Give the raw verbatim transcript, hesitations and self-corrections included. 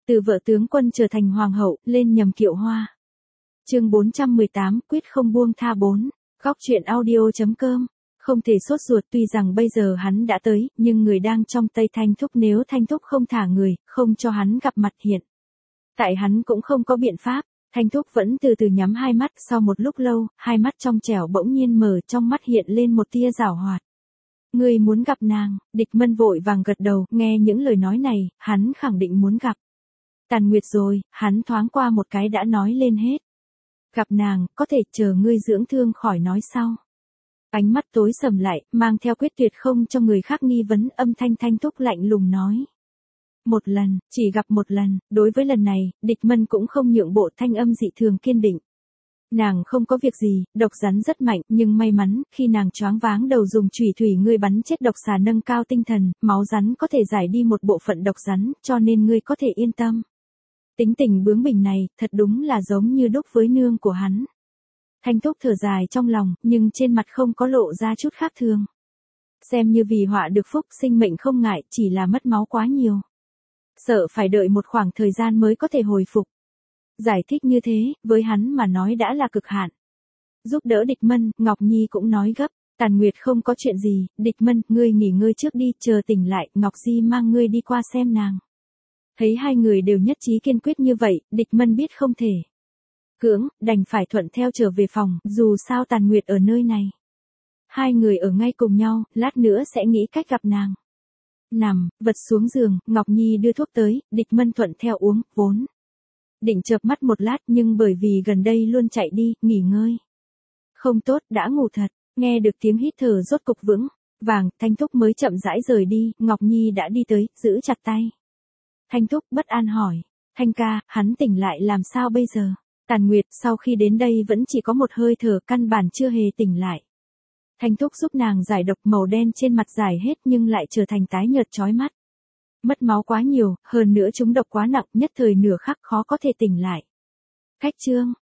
Từ vợ tướng quân trở thành hoàng hậu, lên nhầm kiệu hoa. Chương bốn trăm mười tám, quyết không buông tha bốn. Góc truyện audio chấm com. Không thể sốt ruột, tuy rằng bây giờ hắn đã tới, nhưng người đang trong tay Thanh Thúc, nếu Thanh Thúc không thả người, không cho hắn gặp mặt hiện tại hắn cũng không có biện pháp. Thanh Thúc vẫn từ từ nhắm hai mắt, sau một lúc lâu, hai mắt trong trẻo bỗng nhiên mở, trong mắt hiện lên một tia giảo hoạt. Ngươi muốn gặp nàng? Địch Mân vội vàng gật đầu, nghe những lời nói này, hắn khẳng định muốn gặp Tàn Nguyệt rồi, hắn thoáng qua một cái đã nói lên hết. Gặp nàng, có thể chờ ngươi dưỡng thương khỏi nói sau. Ánh mắt tối sầm lại, mang theo quyết tuyệt không cho người khác nghi vấn, âm thanh Thanh Thúc lạnh lùng nói. Một lần, chỉ gặp một lần, đối với lần này, Địch Mân cũng không nhượng bộ, thanh âm dị thường kiên định. Nàng không có việc gì, độc rắn rất mạnh, nhưng may mắn, khi nàng choáng váng đầu dùng chủy thủy ngươi bắn chết độc xà nâng cao tinh thần, máu rắn có thể giải đi một bộ phận độc rắn, cho nên ngươi có thể yên tâm. Tính tình bướng bỉnh này, thật đúng là giống như đúc với nương của hắn. Thanh Thúc thở dài trong lòng, nhưng trên mặt không có lộ ra chút khác thường. Xem như vì họa được phúc, sinh mệnh không ngại, chỉ là mất máu quá nhiều. Sợ phải đợi một khoảng thời gian mới có thể hồi phục. Giải thích như thế, với hắn mà nói đã là cực hạn. Giúp đỡ Địch Mân, Ngọc Nhi cũng nói gấp. Tàn Nguyệt không có chuyện gì, Địch Mân, ngươi nghỉ ngơi trước đi, chờ tỉnh lại, Ngọc Di mang ngươi đi qua xem nàng. Thấy hai người đều nhất trí kiên quyết như vậy, Địch Mân biết không thể cưỡng, đành phải thuận theo trở về phòng, dù sao Tàn Nguyệt ở nơi này. Hai người ở ngay cùng nhau, lát nữa sẽ nghĩ cách gặp nàng. Nằm, vật xuống giường, Ngọc Nhi đưa thuốc tới, Địch Mân thuận theo uống, vốn định chợp mắt một lát, nhưng bởi vì gần đây luôn chạy đi, nghỉ ngơi không tốt, đã ngủ thật. Nghe được tiếng hít thở rốt cục vững vàng, Thanh Thúc mới chậm rãi rời đi, Ngọc Nhi đã đi tới, giữ chặt tay Thanh Thúc, bất an hỏi. Thanh ca, hắn tỉnh lại làm sao bây giờ? Tàn Nguyệt sau khi đến đây vẫn chỉ có một hơi thở, căn bản chưa hề tỉnh lại. Thanh Thúc giúp nàng giải độc, màu đen trên mặt giải hết nhưng lại trở thành tái nhợt chói mắt. Mất máu quá nhiều, hơn nữa chúng độc quá nặng, nhất thời nửa khắc khó có thể tỉnh lại. Khách trương,